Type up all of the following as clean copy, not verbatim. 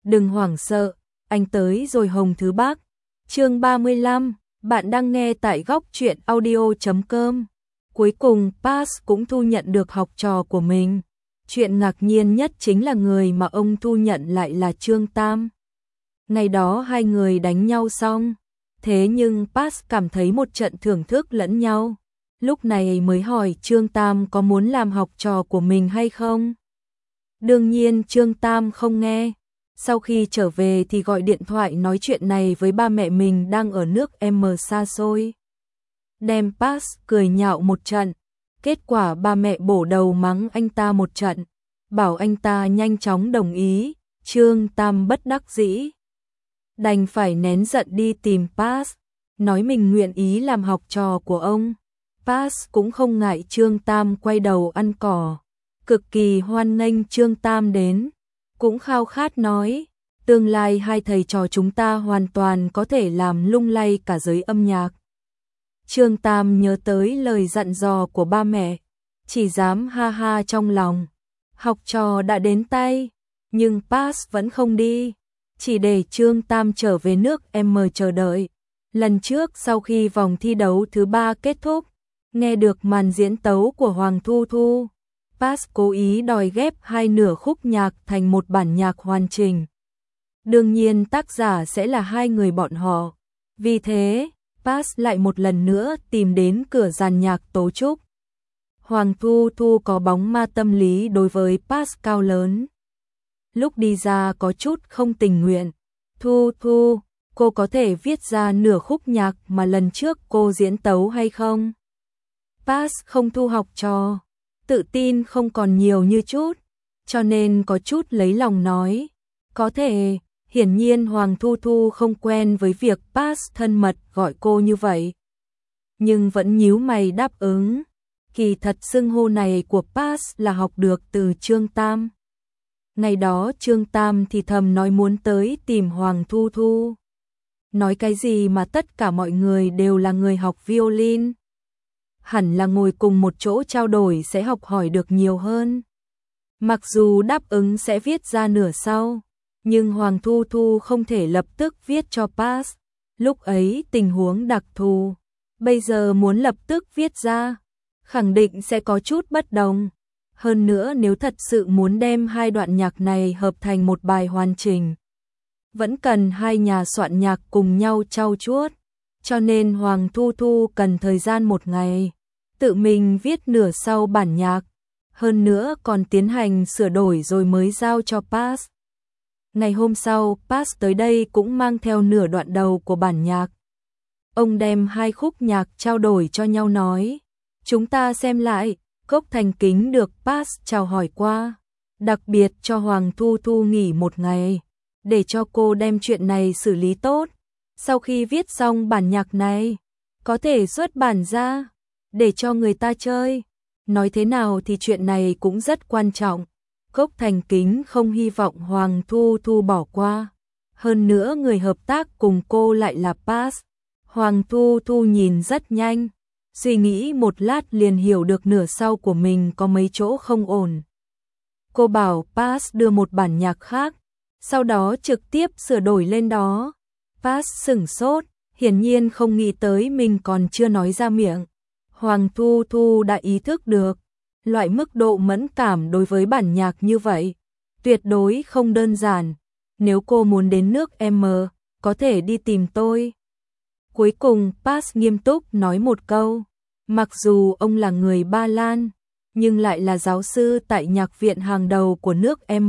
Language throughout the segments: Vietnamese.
Đừng hoảng sợ, anh tới rồi Hồng Thứ Bác. Chương 35, bạn đang nghe tại góc truyện audio.com. Cuối cùng Pass cũng thu nhận được học trò của mình. Chuyện ngạc nhiên nhất chính là người mà ông thu nhận lại là Trương Tam. Ngày đó hai người đánh nhau xong, thế nhưng Pass cảm thấy một trận thưởng thức lẫn nhau. Lúc này mới hỏi Trương Tam có muốn làm học trò của mình hay không. Đương nhiên Trương Tam không nghe. Sau khi trở về thì gọi điện thoại nói chuyện này với ba mẹ mình đang ở nước M xa xôi. Đem Pass cười nhạo một trận. Kết quả ba mẹ bổ đầu mắng anh ta một trận. Bảo anh ta nhanh chóng đồng ý. Trương Tam bất đắc dĩ. Đành phải nén giận đi tìm Pass. Nói mình nguyện ý làm học trò của ông. Pass cũng không ngại Trương Tam quay đầu ăn cỏ. Cực kỳ hoan nghênh Trương Tam đến. Cũng khao khát nói, tương lai hai thầy trò chúng ta hoàn toàn có thể làm lung lay cả giới âm nhạc. Trương Tam nhớ tới lời dặn dò của ba mẹ, chỉ dám ha ha trong lòng. Học trò đã đến tay, nhưng Pass vẫn không đi, chỉ để Trương Tam trở về nước M chờ đợi. Lần trước sau khi vòng thi đấu thứ 3 kết thúc, nghe được màn diễn tấu của Hoàng Thu Thu. Pass cố ý đòi ghép hai nửa khúc nhạc thành một bản nhạc hoàn chỉnh. Đương nhiên tác giả sẽ là hai người bọn họ. Vì thế, Pass lại một lần nữa tìm đến cửa dàn nhạc tấu trúc. Hoàng Thu Thu có bóng ma tâm lý đối với Pass cao lớn. Lúc đi ra có chút không tình nguyện. Thu Thu, cô có thể viết ra nửa khúc nhạc mà lần trước cô diễn tấu hay không? Pass không thu học trò. Tự tin không còn nhiều như chút, cho nên có chút lấy lòng nói. Có thể, hiển nhiên Hoàng Thu Thu không quen với việc Pass thân mật gọi cô như vậy. Nhưng vẫn nhíu mày đáp ứng. Kỳ thật xưng hô này của Pass là học được từ Trương Tam. Ngày đó Trương Tam thì thầm nói muốn tới tìm Hoàng Thu Thu. Nói cái gì mà tất cả mọi người đều là người học violin. Hẳn là ngồi cùng một chỗ trao đổi sẽ học hỏi được nhiều hơn. Mặc dù đáp ứng sẽ viết ra nửa sau, nhưng Hoàng Thu Thu không thể lập tức viết cho Pass. Lúc ấy tình huống đặc thù, bây giờ muốn lập tức viết ra, khẳng định sẽ có chút bất đồng. Hơn nữa nếu thật sự muốn đem hai đoạn nhạc này hợp thành một bài hoàn chỉnh, vẫn cần hai nhà soạn nhạc cùng nhau trau chuốt. Cho nên Hoàng Thu Thu cần thời gian một ngày, tự mình viết nửa sau bản nhạc, hơn nữa còn tiến hành sửa đổi rồi mới giao cho Pass. Ngày hôm sau, Pass tới đây cũng mang theo nửa đoạn đầu của bản nhạc. Ông đem hai khúc nhạc trao đổi cho nhau nói, chúng ta xem lại. Cốc Thành Kính được Pass chào hỏi qua, đặc biệt cho Hoàng Thu Thu nghỉ một ngày, để cho cô đem chuyện này xử lý tốt. Sau khi viết xong bản nhạc này, có thể xuất bản ra, để cho người ta chơi. Nói thế nào thì chuyện này cũng rất quan trọng. Cốc Thành Kính không hy vọng Hoàng Thu Thu bỏ qua. Hơn nữa người hợp tác cùng cô lại là Pass. Hoàng Thu Thu nhìn rất nhanh, suy nghĩ một lát liền hiểu được nửa sau của mình có mấy chỗ không ổn. Cô bảo Pass đưa một bản nhạc khác, sau đó trực tiếp sửa đổi lên đó. Pass sửng sốt, hiển nhiên không nghĩ tới mình còn chưa nói ra miệng. Hoàng Thu Thu đã ý thức được, loại mức độ mẫn cảm đối với bản nhạc như vậy, tuyệt đối không đơn giản. Nếu cô muốn đến nước M, có thể đi tìm tôi. Cuối cùng Pass nghiêm túc nói một câu, mặc dù ông là người Ba Lan, nhưng lại là giáo sư tại nhạc viện hàng đầu của nước M.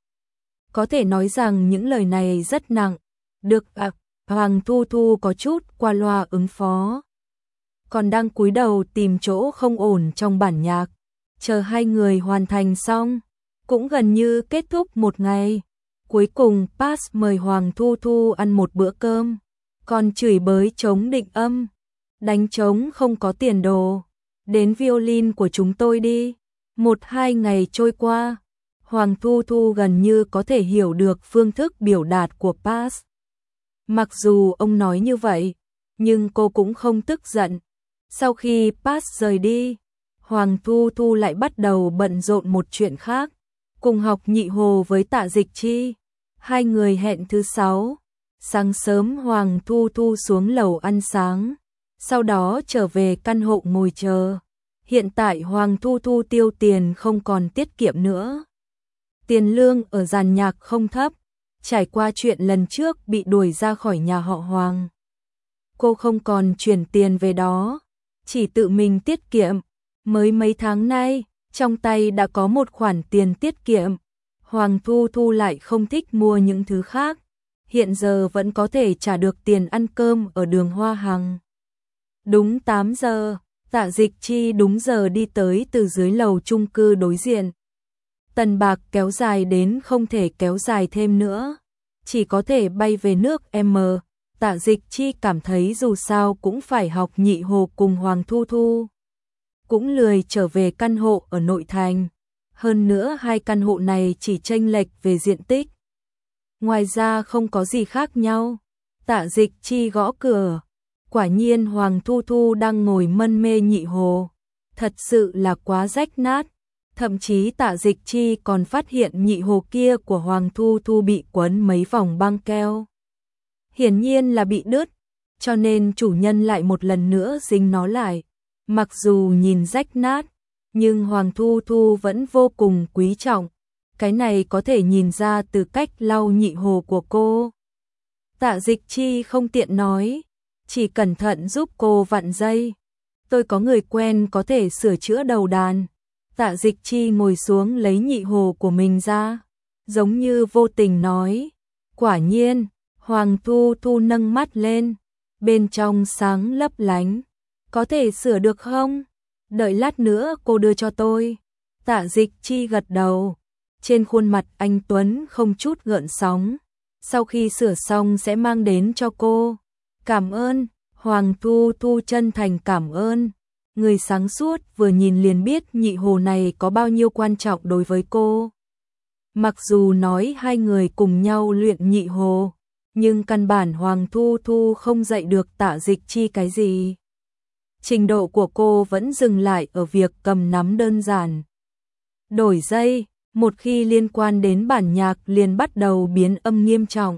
Có thể nói rằng những lời này rất nặng, được Hoàng Thu Thu có chút qua loa ứng phó. Còn đang cúi đầu tìm chỗ không ổn trong bản nhạc, chờ hai người hoàn thành xong, cũng gần như kết thúc một ngày. Cuối cùng Pass mời Hoàng Thu Thu ăn một bữa cơm, còn chửi bới trống định âm, đánh trống không có tiền đồ, đến violin của chúng tôi đi. 1-2 ngày trôi qua, Hoàng Thu Thu gần như có thể hiểu được phương thức biểu đạt của Pass. Mặc dù ông nói như vậy, nhưng cô cũng không tức giận. Sau khi Pass rời đi, Hoàng Thu Thu lại bắt đầu bận rộn một chuyện khác, cùng học nhị hồ với Tạ Dịch Chi. Hai người hẹn thứ 6. Sáng sớm Hoàng Thu Thu xuống lầu ăn sáng, sau đó trở về căn hộ ngồi chờ. Hiện tại Hoàng Thu Thu tiêu tiền không còn tiết kiệm nữa. Tiền lương ở dàn nhạc không thấp, trải qua chuyện lần trước bị đuổi ra khỏi nhà họ Hoàng. Cô không còn chuyển tiền về đó, chỉ tự mình tiết kiệm. Mới mấy tháng nay, trong tay đã có một khoản tiền tiết kiệm. Hoàng Thu Thu lại không thích mua những thứ khác, hiện giờ vẫn có thể trả được tiền ăn cơm ở đường Hoa Hằng. Đúng 8 giờ, Tạ Dịch Chi đúng giờ đi tới từ dưới lầu chung cư đối diện. Tần bạc kéo dài đến không thể kéo dài thêm nữa, chỉ có thể bay về nước M. Tạ Dịch Chi cảm thấy dù sao cũng phải học Nhị Hồ cùng Hoàng Thu Thu. Cũng lười trở về căn hộ ở nội thành. Hơn nữa hai căn hộ này chỉ chênh lệch về diện tích. Ngoài ra không có gì khác nhau. Tạ Dịch Chi gõ cửa. Quả nhiên Hoàng Thu Thu đang ngồi mân mê Nhị Hồ. Thật sự là quá rách nát. Thậm chí Tạ Dịch Chi còn phát hiện Nhị Hồ kia của Hoàng Thu Thu bị quấn mấy vòng băng keo. Hiển nhiên là bị đứt, cho nên chủ nhân lại một lần nữa dính nó lại. Mặc dù nhìn rách nát, nhưng Hoàng Thu Thu vẫn vô cùng quý trọng. Cái này có thể nhìn ra từ cách lau Nhị Hồ của cô. Tạ Dịch Chi không tiện nói, chỉ cẩn thận giúp cô vặn dây. Tôi có người quen có thể sửa chữa đầu đàn. Tạ Dịch Chi ngồi xuống lấy Nhị Hồ của mình ra, giống như vô tình nói. Quả nhiên, Hoàng Thu Thu nâng mắt lên, bên trong sáng lấp lánh. Có thể sửa được không? Đợi lát nữa cô đưa cho tôi. Tạ Dịch Chi gật đầu. Trên khuôn mặt anh Tuấn không chút gợn sóng. Sau khi sửa xong sẽ mang đến cho cô. Cảm ơn. Hoàng Thu Thu chân thành cảm ơn. Người sáng suốt vừa nhìn liền biết Nhị Hồ này có bao nhiêu quan trọng đối với cô. Mặc dù nói hai người cùng nhau luyện Nhị Hồ, nhưng căn bản Hoàng Thu Thu không dạy được Tạ Dịch Chi cái gì. Trình độ của cô vẫn dừng lại ở việc cầm nắm đơn giản. Đổi dây, một khi liên quan đến bản nhạc liền bắt đầu biến âm nghiêm trọng.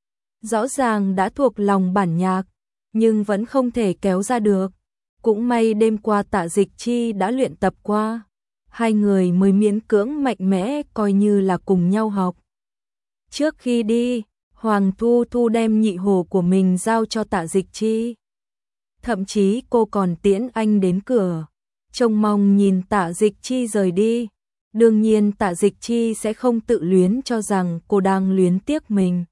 Rõ ràng đã thuộc lòng bản nhạc, nhưng vẫn không thể kéo ra được. Cũng may đêm qua Tạ Dịch Chi đã luyện tập qua. Hai người mới miễn cưỡng mạnh mẽ coi như là cùng nhau học. Trước khi đi, Hoàng Thu Thu đem Nhị Hồ của mình giao cho Tạ Dịch Chi. Thậm chí cô còn tiễn anh đến cửa, trông mong nhìn Tạ Dịch Chi rời đi. Đương nhiên Tạ Dịch Chi sẽ không tự luyến cho rằng cô đang luyến tiếc mình.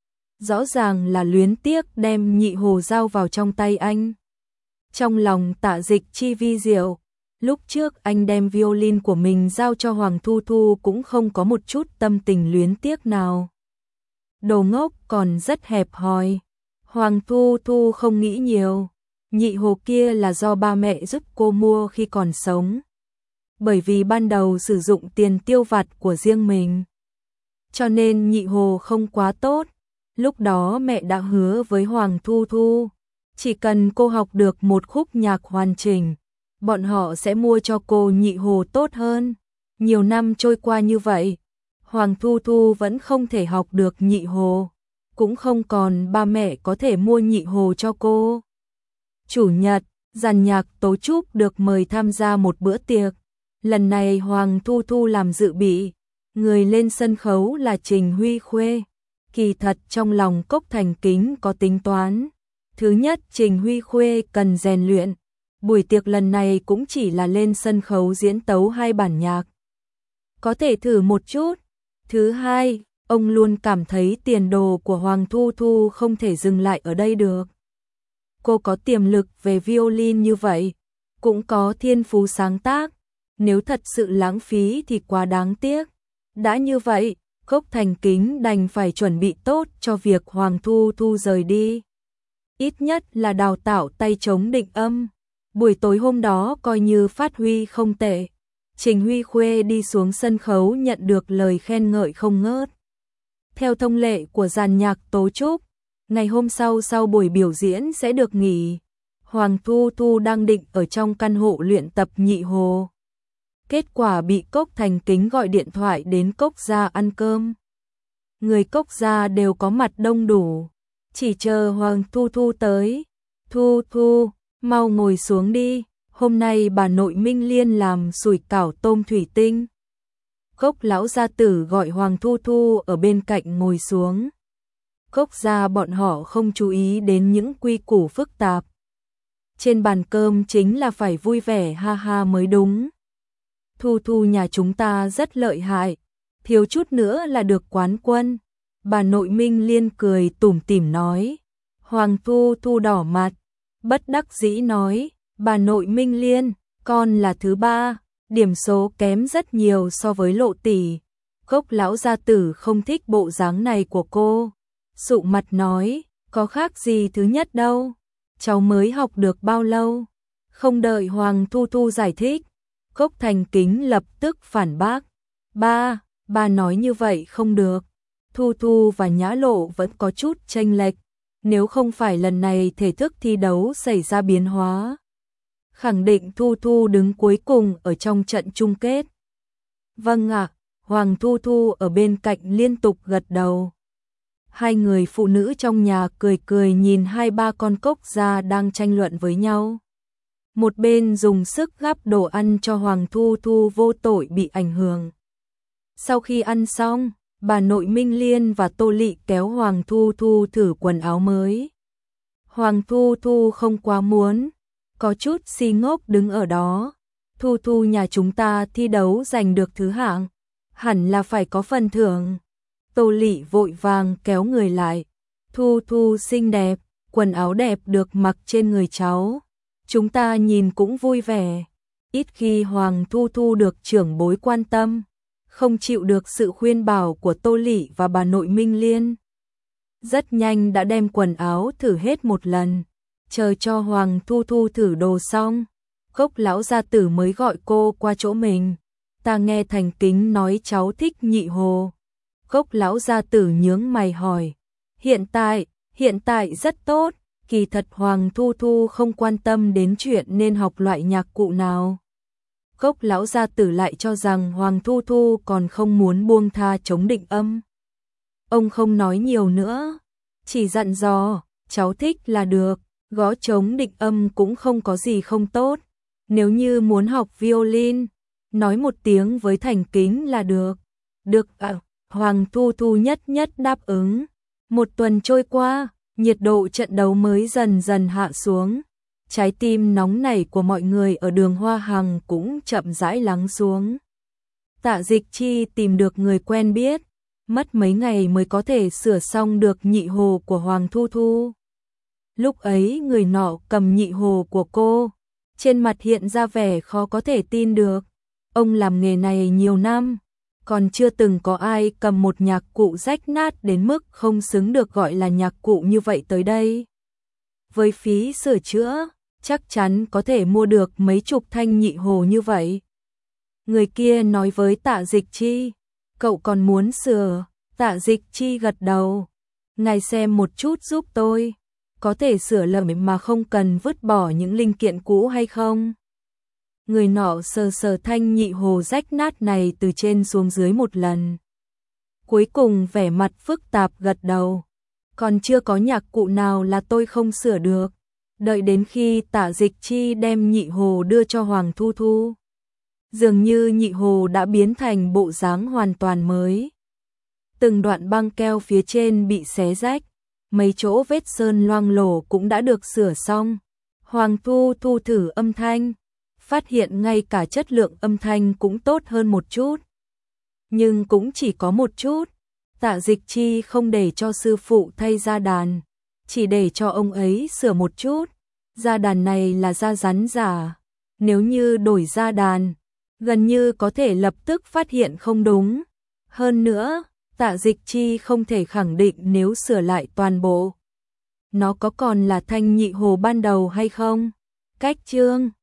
Rõ ràng là luyến tiếc đem Nhị Hồ giao vào trong tay anh. Trong lòng Tạ Dịch Chi vi diệu, lúc trước anh đem violin của mình giao cho Hoàng Thu Thu cũng không có một chút tâm tình luyến tiếc nào. Đồ ngốc còn rất hẹp hòi. Hoàng Thu Thu không nghĩ nhiều. Nhị Hồ kia là do ba mẹ giúp cô mua khi còn sống. Bởi vì ban đầu sử dụng tiền tiêu vặt của riêng mình, cho nên Nhị Hồ không quá tốt. Lúc đó mẹ đã hứa với Hoàng Thu Thu, chỉ cần cô học được một khúc nhạc hoàn chỉnh, bọn họ sẽ mua cho cô Nhị Hồ tốt hơn. Nhiều năm trôi qua như vậy, Hoàng Thu Thu vẫn không thể học được Nhị Hồ, cũng không còn ba mẹ có thể mua Nhị Hồ cho cô. Chủ nhật, dàn nhạc Tố Trúc được mời tham gia một bữa tiệc. Lần này Hoàng Thu Thu làm dự bị, người lên sân khấu là Trình Huy Khuê. Kỳ thật trong lòng Cốc Thành Kính có tính toán. Thứ nhất, Trình Huy Khuê cần rèn luyện. Buổi tiệc lần này cũng chỉ là lên sân khấu diễn tấu hai bản nhạc, có thể thử một chút. Thứ hai, ông luôn cảm thấy tiền đồ của Hoàng Thu Thu không thể dừng lại ở đây được. Cô có tiềm lực về violin như vậy, cũng có thiên phú sáng tác, nếu thật sự lãng phí thì quá đáng tiếc. Đã như vậy, Cốc Thành Kính đành phải chuẩn bị tốt cho việc Hoàng Thu Thu rời đi. Ít nhất là đào tạo tay trống định âm. Buổi tối hôm đó coi như phát huy không tệ. Trình Huy Khuê đi xuống sân khấu nhận được lời khen ngợi không ngớt. Theo thông lệ của dàn nhạc Tố Trúc, ngày hôm sau buổi biểu diễn sẽ được nghỉ. Hoàng Thu Thu đang định ở trong căn hộ luyện tập Nhị Hồ. Kết quả bị Cốc Thành Kính gọi điện thoại đến Cốc gia ăn cơm. người Cốc gia đều có mặt đông đủ, chỉ chờ Hoàng Thu Thu tới. Thu Thu, mau ngồi xuống đi, hôm nay bà nội Minh Liên làm sủi cảo tôm thủy tinh. Cốc lão gia tử gọi Hoàng Thu Thu ở bên cạnh ngồi xuống. Cốc gia bọn họ không chú ý đến những quy củ phức tạp. Trên bàn cơm chính là phải vui vẻ ha ha mới đúng. Thu Thu nhà chúng ta rất lợi hại, thiếu chút nữa là được quán quân. Bà nội Minh Liên cười tủm tỉm nói. Hoàng Thu Thu đỏ mặt, bất đắc dĩ nói, bà nội Minh Liên, con là thứ ba, điểm số kém rất nhiều so với Lộ tỷ. Cốc lão gia tử không thích bộ dáng này của cô, sụ mặt nói, có khác gì thứ nhất đâu, cháu mới học được bao lâu. Không đợi Hoàng Thu Thu giải thích, Cốc Thành Kính lập tức phản bác, ba nói như vậy không được. Thu Thu và Nhã Lộ vẫn có chút chênh lệch, nếu không phải lần này thể thức thi đấu xảy ra biến hóa, khẳng định Thu Thu đứng cuối cùng ở trong trận chung kết. Vâng ạ, Hoàng Thu Thu ở bên cạnh liên tục gật đầu. Hai người phụ nữ trong nhà cười cười nhìn hai ba con Cốc gia đang tranh luận với nhau. Một bên dùng sức gắp đồ ăn cho Hoàng Thu Thu vô tội bị ảnh hưởng. Sau khi ăn xong, bà nội Minh Liên và Tô Lị kéo Hoàng Thu Thu thử quần áo mới. Hoàng Thu Thu không quá muốn, có chút si ngốc đứng ở đó. Thu Thu nhà chúng ta thi đấu giành được thứ hạng, hẳn là phải có phần thưởng. Tô Lị vội vàng kéo người lại. Thu Thu xinh đẹp, quần áo đẹp được mặc trên người cháu, chúng ta nhìn cũng vui vẻ. Ít khi Hoàng Thu Thu được trưởng bối quan tâm, không chịu được sự khuyên bảo của Tô Lị và bà nội Minh Liên. Rất nhanh đã đem quần áo thử hết một lần, chờ cho Hoàng Thu Thu thử đồ xong, Cốc lão gia tử mới gọi cô qua chỗ mình. Ta nghe Thành Kính nói cháu thích Nhị Hồ. Cốc lão gia tử nhướng mày hỏi. Hiện tại rất tốt, kỳ thật Hoàng Thu Thu không quan tâm đến chuyện nên học loại nhạc cụ nào. Cốc lão gia tử lại cho rằng Hoàng Thu Thu còn không muốn buông tha chống định âm. Ông không nói nhiều nữa, chỉ dặn dò, cháu thích là được, gõ trống định âm cũng không có gì không tốt. Nếu như muốn học violin, nói một tiếng với Thành Kính là được. Được ạ, Hoàng Thu Thu nhất đáp ứng. Một tuần trôi qua, nhiệt độ trận đấu mới dần dần hạ xuống. Trái tim nóng nảy của mọi người ở đường Hoa Hằng cũng chậm rãi lắng xuống. Tạ Dịch Chi tìm được người quen biết, mất mấy ngày mới có thể sửa xong được nhị hồ của Hoàng Thu Thu. Lúc ấy người nọ cầm nhị hồ của cô, trên mặt hiện ra vẻ khó có thể tin được. Ông làm nghề này nhiều năm, còn chưa từng có ai cầm một nhạc cụ rách nát đến mức không xứng được gọi là nhạc cụ như vậy tới đây. Với phí sửa chữa, chắc chắn có thể mua được mấy chục thanh nhị hồ như vậy. Người kia nói với Tạ Dịch Chi, cậu còn muốn sửa? Tạ Dịch Chi gật đầu. Ngài xem một chút giúp tôi, có thể sửa lầm mà không cần vứt bỏ những linh kiện cũ hay không? Người nọ sờ sờ thanh nhị hồ rách nát này từ trên xuống dưới một lần. Cuối cùng vẻ mặt phức tạp gật đầu. Còn chưa có nhạc cụ nào là tôi không sửa được. Đợi đến khi Tạ Dịch Chi đem nhị hồ đưa cho Hoàng Thu Thu, dường như nhị hồ đã biến thành bộ dáng hoàn toàn mới. Từng đoạn băng keo phía trên bị xé rách, mấy chỗ vết sơn loang lổ cũng đã được sửa xong. Hoàng Thu Thu thử âm thanh, phát hiện ngay cả chất lượng âm thanh cũng tốt hơn một chút. Nhưng cũng chỉ có một chút. Tạ Dịch Chi không để cho sư phụ thay ra đàn, chỉ để cho ông ấy sửa một chút. Da đàn này là da rắn giả, nếu như đổi da đàn, gần như có thể lập tức phát hiện không đúng. Hơn nữa, Tạ Dịch Chi không thể khẳng định nếu sửa lại toàn bộ, nó có còn là thanh nhị hồ ban đầu hay không. Cách chương